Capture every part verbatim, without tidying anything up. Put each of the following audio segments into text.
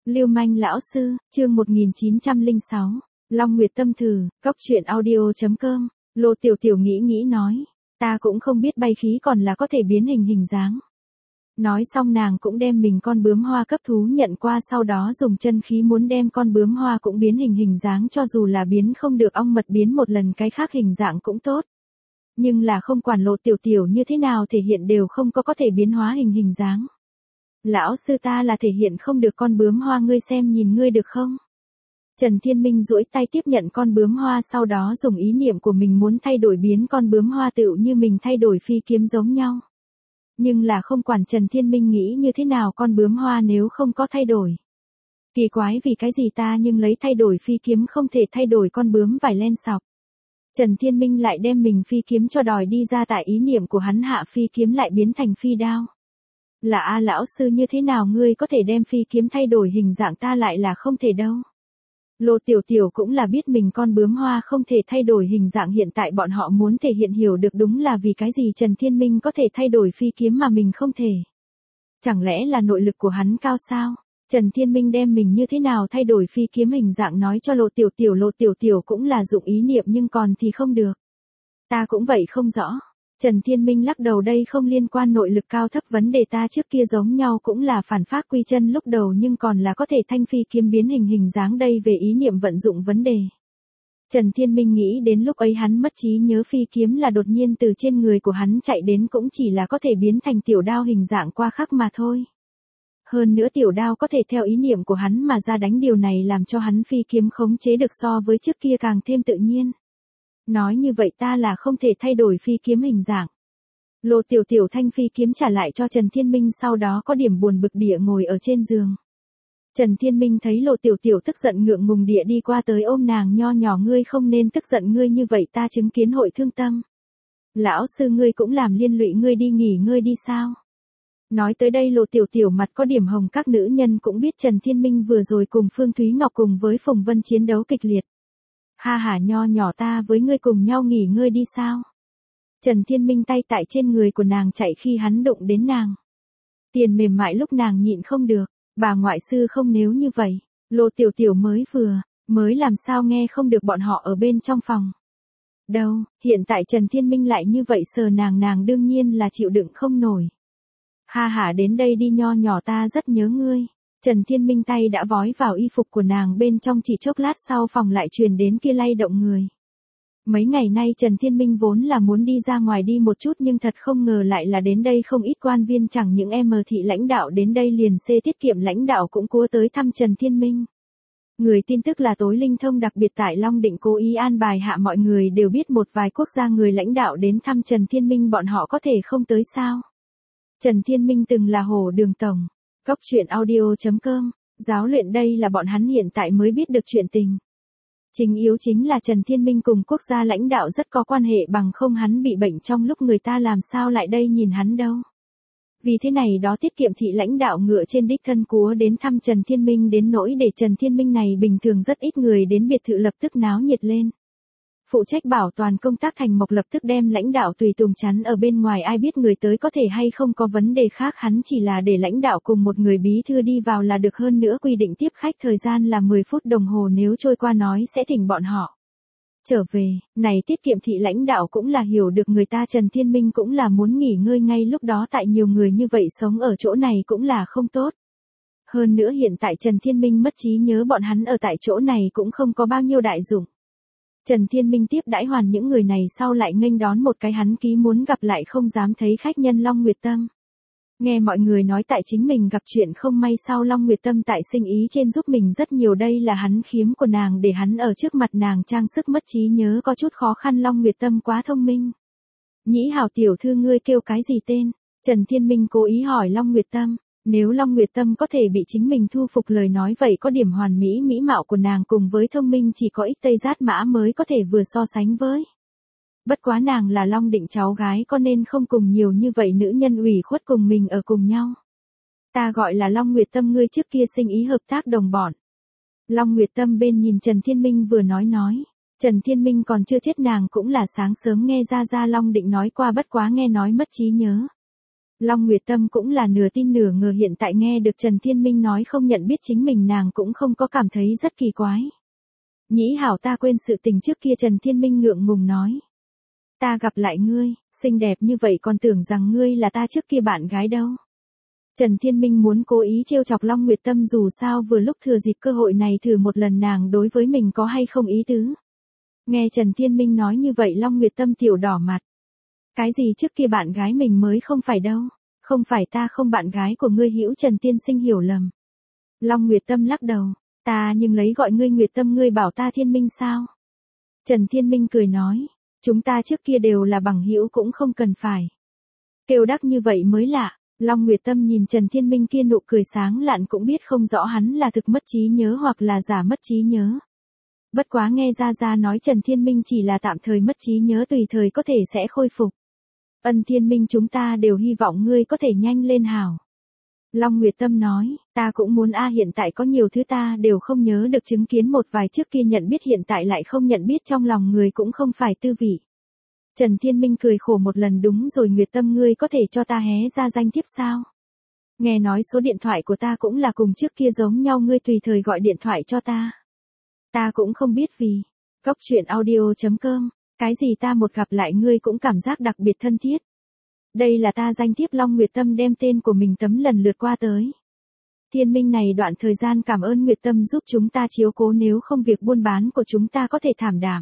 Lưu manh lão sư, chương một nghìn chín trăm lẻ sáu. Long Nguyệt tâm thử, cóc truyện audio chấm com. Lô Tiểu Tiểu nghĩ nghĩ nói, ta cũng không biết bay khí còn là có thể biến hình hình dáng. Nói xong nàng cũng đem mình con bướm hoa cấp thú nhận qua, sau đó dùng chân khí muốn đem con bướm hoa cũng biến hình hình dáng, cho dù là biến không được ong mật biến một lần cái khác hình dạng cũng tốt. Nhưng là không quản Lô Tiểu Tiểu như thế nào thể hiện đều không có có thể biến hóa hình hình dáng. Lão sư ta là thể hiện không được con bướm hoa, ngươi xem nhìn ngươi được không? Trần Thiên Minh duỗi tay tiếp nhận con bướm hoa, sau đó dùng ý niệm của mình muốn thay đổi biến con bướm hoa tựu như mình thay đổi phi kiếm giống nhau. Nhưng là không quản Trần Thiên Minh nghĩ như thế nào, con bướm hoa nếu không có thay đổi. Kỳ quái vì cái gì ta nhưng lấy thay đổi phi kiếm không thể thay đổi con bướm vải len sọc. Trần Thiên Minh lại đem mình phi kiếm cho đòi đi ra, tại ý niệm của hắn hạ phi kiếm lại biến thành phi đao. Là a lão sư như thế nào ngươi có thể đem phi kiếm thay đổi hình dạng, ta lại là không thể đâu. Lô Tiểu Tiểu cũng là biết mình con bướm hoa không thể thay đổi hình dạng, hiện tại bọn họ muốn thể hiện hiểu được đúng là vì cái gì Trần Thiên Minh có thể thay đổi phi kiếm mà mình không thể. Chẳng lẽ là nội lực của hắn cao sao? Trần Thiên Minh đem mình như thế nào thay đổi phi kiếm hình dạng nói cho Lô Tiểu Tiểu, Lô Tiểu Tiểu cũng là dụng ý niệm nhưng còn thì không được. Ta cũng vậy không rõ. Trần Thiên Minh lắc đầu, đây không liên quan nội lực cao thấp vấn đề, ta trước kia giống nhau cũng là phản phát quy chân lúc đầu nhưng còn là có thể thanh phi kiếm biến hình hình dáng, đây về ý niệm vận dụng vấn đề. Trần Thiên Minh nghĩ đến lúc ấy hắn mất trí nhớ, phi kiếm là đột nhiên từ trên người của hắn chạy đến, cũng chỉ là có thể biến thành tiểu đao hình dạng qua khắc mà thôi. Hơn nữa tiểu đao có thể theo ý niệm của hắn mà ra đánh, điều này làm cho hắn phi kiếm khống chế được so với trước kia càng thêm tự nhiên. Nói như vậy ta là không thể thay đổi phi kiếm hình dạng. Lô Tiểu Tiểu thanh phi kiếm trả lại cho Trần Thiên Minh, sau đó có điểm buồn bực địa ngồi ở trên giường. Trần Thiên Minh thấy Lô Tiểu Tiểu tức giận ngượng ngùng địa đi qua tới ôm nàng, nho nhỏ ngươi không nên tức giận, ngươi như vậy ta chứng kiến hội thương tâm. Lão sư ngươi cũng làm liên lụy, ngươi đi nghỉ ngơi đi sao? Nói tới đây Lô Tiểu Tiểu mặt có điểm hồng, các nữ nhân cũng biết Trần Thiên Minh vừa rồi cùng Phương Thúy Ngọc cùng với Phùng Vân chiến đấu kịch liệt. Ha ha, nho nhỏ ta với ngươi cùng nhau nghỉ ngơi đi sao? Trần Thiên Minh tay tại trên người của nàng chạy, khi hắn đụng đến nàng. Tiền mềm mại lúc nàng nhịn không được, bà ngoại sư không nếu như vậy. Lô Tiểu Tiểu mới vừa, mới làm sao nghe không được bọn họ ở bên trong phòng. Đâu, hiện tại Trần Thiên Minh lại như vậy sờ nàng, nàng đương nhiên là chịu đựng không nổi. Ha ha, đến đây đi nho nhỏ ta rất nhớ ngươi. Trần Thiên Minh tay đã vói vào y phục của nàng bên trong, chỉ chốc lát sau phòng lại truyền đến kia lay động người. Mấy ngày nay Trần Thiên Minh vốn là muốn đi ra ngoài đi một chút, nhưng thật không ngờ lại là đến đây không ít quan viên, chẳng những em thị lãnh đạo đến đây, liền xê tiết kiệm lãnh đạo cũng cua tới thăm Trần Thiên Minh. Người tin tức là tối linh thông, đặc biệt tại Long Định cố ý an bài hạ mọi người đều biết một vài quốc gia người lãnh đạo đến thăm Trần Thiên Minh, bọn họ có thể không tới sao? Trần Thiên Minh từng là Hồ Đường tổng. Cóc truyện audio chấm com, giáo luyện đây là bọn hắn hiện tại mới biết được chuyện tình. Chính yếu chính là Trần Thiên Minh cùng quốc gia lãnh đạo rất có quan hệ, bằng không hắn bị bệnh trong lúc người ta làm sao lại đây nhìn hắn đâu. Vì thế này đó tiết kiệm thị lãnh đạo ngựa trên đích thân cúa đến thăm Trần Thiên Minh, đến nỗi để Trần Thiên Minh này bình thường rất ít người đến biệt thự lập tức náo nhiệt lên. Phụ trách bảo toàn công tác Thành Mộc lập tức đem lãnh đạo tùy tùng chắn ở bên ngoài, ai biết người tới có thể hay không có vấn đề khác, hắn chỉ là để lãnh đạo cùng một người bí thư đi vào là được, hơn nữa quy định tiếp khách thời gian là mười phút đồng hồ, nếu trôi qua nói sẽ thỉnh bọn họ trở về. Này tiết kiệm thị lãnh đạo cũng là hiểu được người ta, Trần Thiên Minh cũng là muốn nghỉ ngơi ngay lúc đó, tại nhiều người như vậy sống ở chỗ này cũng là không tốt. Hơn nữa hiện tại Trần Thiên Minh mất trí nhớ, bọn hắn ở tại chỗ này cũng không có bao nhiêu đại dụng. Trần Thiên Minh tiếp đãi hoàn những người này sau lại nghênh đón một cái hắn ký muốn gặp lại không dám thấy khách nhân Long Nguyệt Tâm. Nghe mọi người nói tại chính mình gặp chuyện không may sau, Long Nguyệt Tâm tại sinh ý trên giúp mình rất nhiều, đây là hắn khiếm của nàng, để hắn ở trước mặt nàng trang sức mất trí nhớ có chút khó khăn. Long Nguyệt Tâm quá thông minh. Nhĩ Hào tiểu thư ngươi kêu cái gì tên? Trần Thiên Minh cố ý hỏi Long Nguyệt Tâm. Nếu Long Nguyệt Tâm có thể bị chính mình thu phục lời nói, vậy có điểm hoàn mỹ mỹ mạo của nàng cùng với thông minh chỉ có ích Tây Giát Mã mới có thể vừa so sánh với. Bất quá nàng là Long Định cháu gái, có nên không cùng nhiều như vậy nữ nhân ủy khuất cùng mình ở cùng nhau. Ta gọi là Long Nguyệt Tâm, ngươi trước kia sinh ý hợp tác đồng bọn. Long Nguyệt Tâm bên nhìn Trần Thiên Minh vừa nói nói. Trần Thiên Minh còn chưa chết, nàng cũng là sáng sớm nghe ra ra Long Định nói qua, bất quá nghe nói mất trí nhớ. Long Nguyệt Tâm cũng là nửa tin nửa ngờ hiện tại nghe được Trần Thiên Minh nói không nhận biết chính mình nàng cũng không có cảm thấy rất kỳ quái. Nhĩ hảo ta quên sự tình trước kia Trần Thiên Minh ngượng ngùng nói. Ta gặp lại ngươi, xinh đẹp như vậy còn tưởng rằng ngươi là ta trước kia bạn gái đâu. Trần Thiên Minh muốn cố ý trêu chọc Long Nguyệt Tâm dù sao vừa lúc thừa dịp cơ hội này thử một lần nàng đối với mình có hay không ý tứ. Nghe Trần Thiên Minh nói như vậy Long Nguyệt Tâm tiểu đỏ mặt. Cái gì trước kia bạn gái mình mới không phải đâu, không phải ta không bạn gái của ngươi hữu Trần Tiên Sinh hiểu lầm. Long Nguyệt Tâm lắc đầu, ta nhưng lấy gọi ngươi Nguyệt Tâm ngươi bảo ta Thiên Minh sao? Trần Thiên Minh cười nói, chúng ta trước kia đều là bằng hữu cũng không cần phải. Kêu đắc như vậy mới lạ, Long Nguyệt Tâm nhìn Trần Thiên Minh kia nụ cười sáng lạn cũng biết không rõ hắn là thực mất trí nhớ hoặc là giả mất trí nhớ. Bất quá nghe ra ra nói Trần Thiên Minh chỉ là tạm thời mất trí nhớ tùy thời có thể sẽ khôi phục. Ân Thiên Minh chúng ta đều hy vọng ngươi có thể nhanh lên hảo. Long Nguyệt Tâm nói, ta cũng muốn a hiện tại có nhiều thứ ta đều không nhớ được chứng kiến một vài trước kia nhận biết hiện tại lại không nhận biết trong lòng người cũng không phải tư vị. Trần Thiên Minh cười khổ một lần đúng rồi Nguyệt Tâm ngươi có thể cho ta hé ra danh thiếp sao? Nghe nói số điện thoại của ta cũng là cùng trước kia giống nhau ngươi tùy thời gọi điện thoại cho ta. Ta cũng không biết vì. Cốc truyện audio chấm com, cái gì ta một gặp lại ngươi cũng cảm giác đặc biệt thân thiết. Đây là ta danh thiếp Long Nguyệt Tâm đem tên của mình tấm lần lượt qua tới. Thiên Minh này đoạn thời gian cảm ơn Nguyệt Tâm giúp chúng ta chiếu cố nếu không việc buôn bán của chúng ta có thể thảm đạm.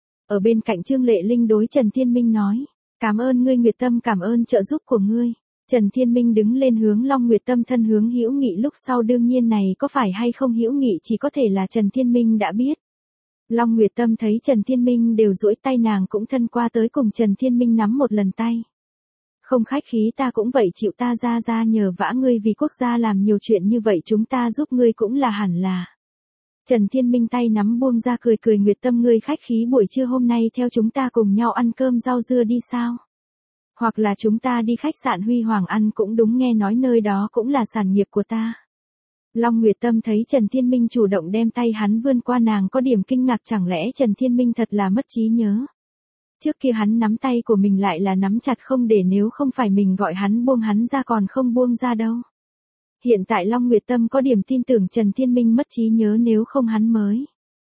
Ở bên cạnh Trương Lệ Linh đối Trần Thiên Minh nói, cảm ơn ngươi Nguyệt Tâm cảm ơn trợ giúp của ngươi. Trần Thiên Minh đứng lên hướng Long Nguyệt Tâm thân hướng hữu nghị lúc sau đương nhiên này có phải hay không hữu nghị chỉ có thể là Trần Thiên Minh đã biết. Long Nguyệt Tâm thấy Trần Thiên Minh đều duỗi tay nàng cũng thân qua tới cùng Trần Thiên Minh nắm một lần tay. Không khách khí ta cũng vậy chịu ta ra ra nhờ vả ngươi vì quốc gia làm nhiều chuyện như vậy chúng ta giúp ngươi cũng là hẳn là. Trần Thiên Minh tay nắm buông ra cười cười Nguyệt Tâm ngươi khách khí buổi trưa hôm nay theo chúng ta cùng nhau ăn cơm rau dưa đi sao? Hoặc là chúng ta đi khách sạn Huy Hoàng ăn cũng đúng nghe nói nơi đó cũng là sản nghiệp của ta. Long Nguyệt Tâm thấy Trần Thiên Minh chủ động đem tay hắn vươn qua nàng có điểm kinh ngạc chẳng lẽ Trần Thiên Minh thật là mất trí nhớ. Trước kia hắn nắm tay của mình lại là nắm chặt không để nếu không phải mình gọi hắn buông hắn ra còn không buông ra đâu. Hiện tại Long Nguyệt Tâm có điểm tin tưởng Trần Thiên Minh mất trí nhớ nếu không hắn mới.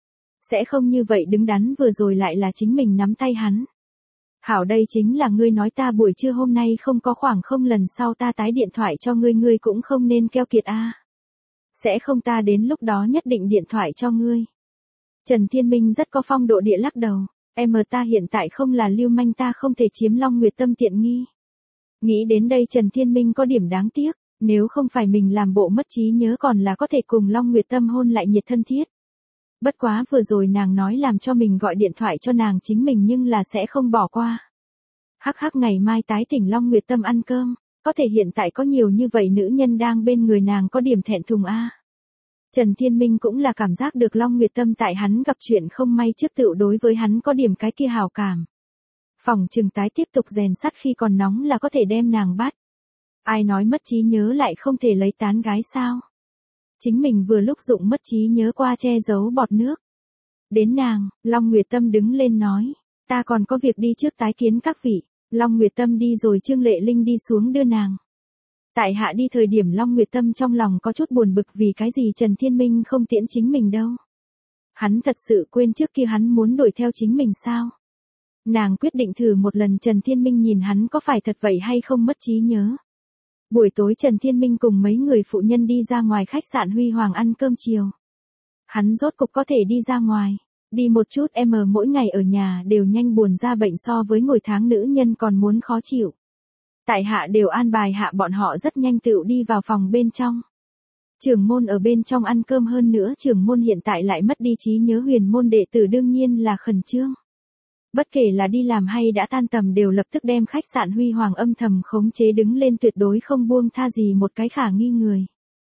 Sẽ không như vậy đứng đắn vừa rồi lại là chính mình nắm tay hắn. Hảo đây chính là ngươi nói ta buổi trưa hôm nay không có khoảng không lần sau ta tái điện thoại cho ngươi ngươi cũng không nên keo kiệt a. Sẽ không ta đến lúc đó nhất định điện thoại cho ngươi. Trần Thiên Minh rất có phong độ địa lắc đầu. Em ta hiện tại không là lưu manh ta không thể chiếm Long Nguyệt Tâm tiện nghi. Nghĩ đến đây Trần Thiên Minh có điểm đáng tiếc, nếu không phải mình làm bộ mất trí nhớ còn là có thể cùng Long Nguyệt Tâm hôn lại nhiệt thân thiết. Bất quá vừa rồi nàng nói làm cho mình gọi điện thoại cho nàng chính mình nhưng là sẽ không bỏ qua. Hắc hắc ngày mai tái tỉnh Long Nguyệt Tâm ăn cơm, có thể hiện tại có nhiều như vậy nữ nhân đang bên người nàng có điểm thẹn thùng a. Trần Thiên Minh cũng là cảm giác được Long Nguyệt Tâm tại hắn gặp chuyện không may trước tựu đối với hắn có điểm cái kia hào cảm. Phòng trừng tái tiếp tục rèn sắt khi còn nóng là có thể đem nàng bắt. Ai nói mất trí nhớ lại không thể lấy tán gái sao? Chính mình vừa lúc dụng mất trí nhớ qua che giấu bọt nước. Đến nàng, Long Nguyệt Tâm đứng lên nói, ta còn có việc đi trước tái kiến các vị. Long Nguyệt Tâm đi rồi Trương Lệ Linh đi xuống đưa nàng. Tại hạ đi thời điểm Long Nguyệt Tâm trong lòng có chút buồn bực vì cái gì Trần Thiên Minh không tiễn chính mình đâu. Hắn thật sự quên trước kia hắn muốn đuổi theo chính mình sao? Nàng quyết định thử một lần Trần Thiên Minh nhìn hắn có phải thật vậy hay không mất trí nhớ. Buổi tối Trần Thiên Minh cùng mấy người phụ nhân đi ra ngoài khách sạn Huy Hoàng ăn cơm chiều. Hắn rốt cục có thể đi ra ngoài. Đi một chút em ở mỗi ngày ở nhà đều nhanh buồn ra bệnh so với ngồi tháng nữ nhân còn muốn khó chịu. Tại hạ đều an bài hạ bọn họ rất nhanh tựu đi vào phòng bên trong. Trưởng môn ở bên trong ăn cơm hơn nữa trưởng môn hiện tại lại mất đi trí nhớ huyền môn đệ tử đương nhiên là khẩn trương. Bất kể là đi làm hay đã tan tầm đều lập tức đem khách sạn Huy Hoàng âm thầm khống chế đứng lên tuyệt đối không buông tha gì một cái khả nghi người.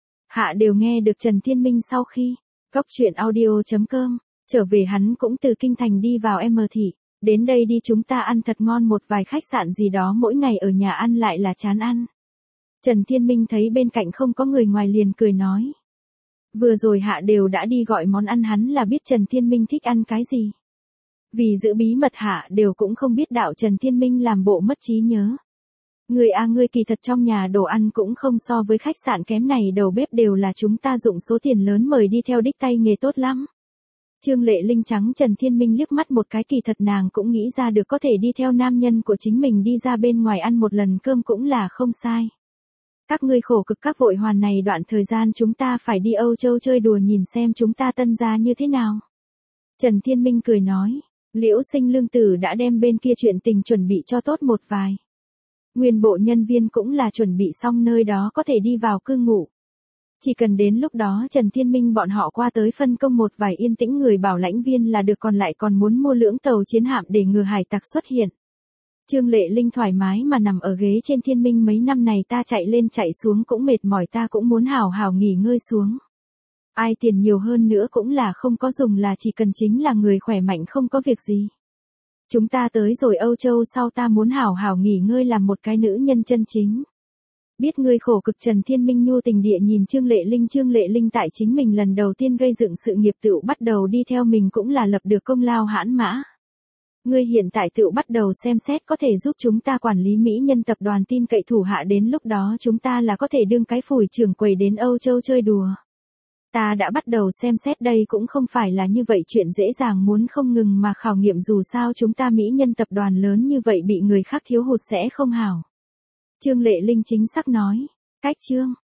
Hạ đều nghe được Trần Thiên Minh sau khi, cốc truyện audio chấm com, trở về hắn cũng từ kinh thành đi vào M thị. Đến đây đi chúng ta ăn thật ngon một vài khách sạn gì đó mỗi ngày ở nhà ăn lại là chán ăn. Trần Thiên Minh thấy bên cạnh không có người ngoài liền cười nói. Vừa rồi hạ đều đã đi gọi món ăn hắn là biết Trần Thiên Minh thích ăn cái gì. Vì giữ bí mật hạ đều cũng không biết đạo Trần Thiên Minh làm bộ mất trí nhớ. Người à ngươi kỳ thật trong nhà đồ ăn cũng không so với khách sạn kém này, đầu bếp đều là chúng ta dụng số tiền lớn mời đi theo đích tay nghề tốt lắm. Trương Lệ Linh trắng Trần Thiên Minh liếc mắt một cái, kỳ thật nàng cũng nghĩ ra được có thể đi theo nam nhân của chính mình đi ra bên ngoài ăn một lần cơm cũng là không sai. Các ngươi khổ cực các vội hoàn này đoạn thời gian chúng ta phải đi Âu Châu chơi đùa nhìn xem chúng ta tân gia như thế nào. Trần Thiên Minh cười nói, Liễu Sinh Lương Tử đã đem bên kia chuyện tình chuẩn bị cho tốt một vài. Nguyên bộ nhân viên cũng là chuẩn bị xong nơi đó có thể đi vào cư ngụ. Chỉ cần đến lúc đó Trần Thiên Minh bọn họ qua tới phân công một vài yên tĩnh người bảo lãnh viên là được, còn lại còn muốn mua lưỡng tàu chiến hạm để ngừa hải tặc xuất hiện. Trương Lệ Linh thoải mái mà nằm ở ghế trên. Thiên Minh mấy năm này ta chạy lên chạy xuống cũng mệt mỏi, ta cũng muốn hào hào nghỉ ngơi xuống. Ai tiền nhiều hơn nữa cũng là không có dùng, là chỉ cần chính là người khỏe mạnh không có việc gì. Chúng ta tới rồi Âu Châu sau ta muốn hào hào nghỉ ngơi làm một cái nữ nhân chân chính. Biết ngươi khổ cực. Trần Thiên Minh nhu tình địa nhìn Trương Lệ Linh. Trương Lệ Linh tại chính mình lần đầu tiên gây dựng sự nghiệp tựu bắt đầu đi theo mình cũng là lập được công lao hãn mã. Ngươi hiện tại tựu bắt đầu xem xét có thể giúp chúng ta quản lý mỹ nhân tập đoàn tin cậy thủ hạ, đến lúc đó chúng ta là có thể đương cái phủi trưởng quầy đến Âu Châu chơi đùa. Ta đã bắt đầu xem xét đây cũng không phải là như vậy chuyện dễ dàng, muốn không ngừng mà khảo nghiệm, dù sao chúng ta mỹ nhân tập đoàn lớn như vậy bị người khác thiếu hụt sẽ không hảo. Trương Lệ Linh chính xác nói, cách Trương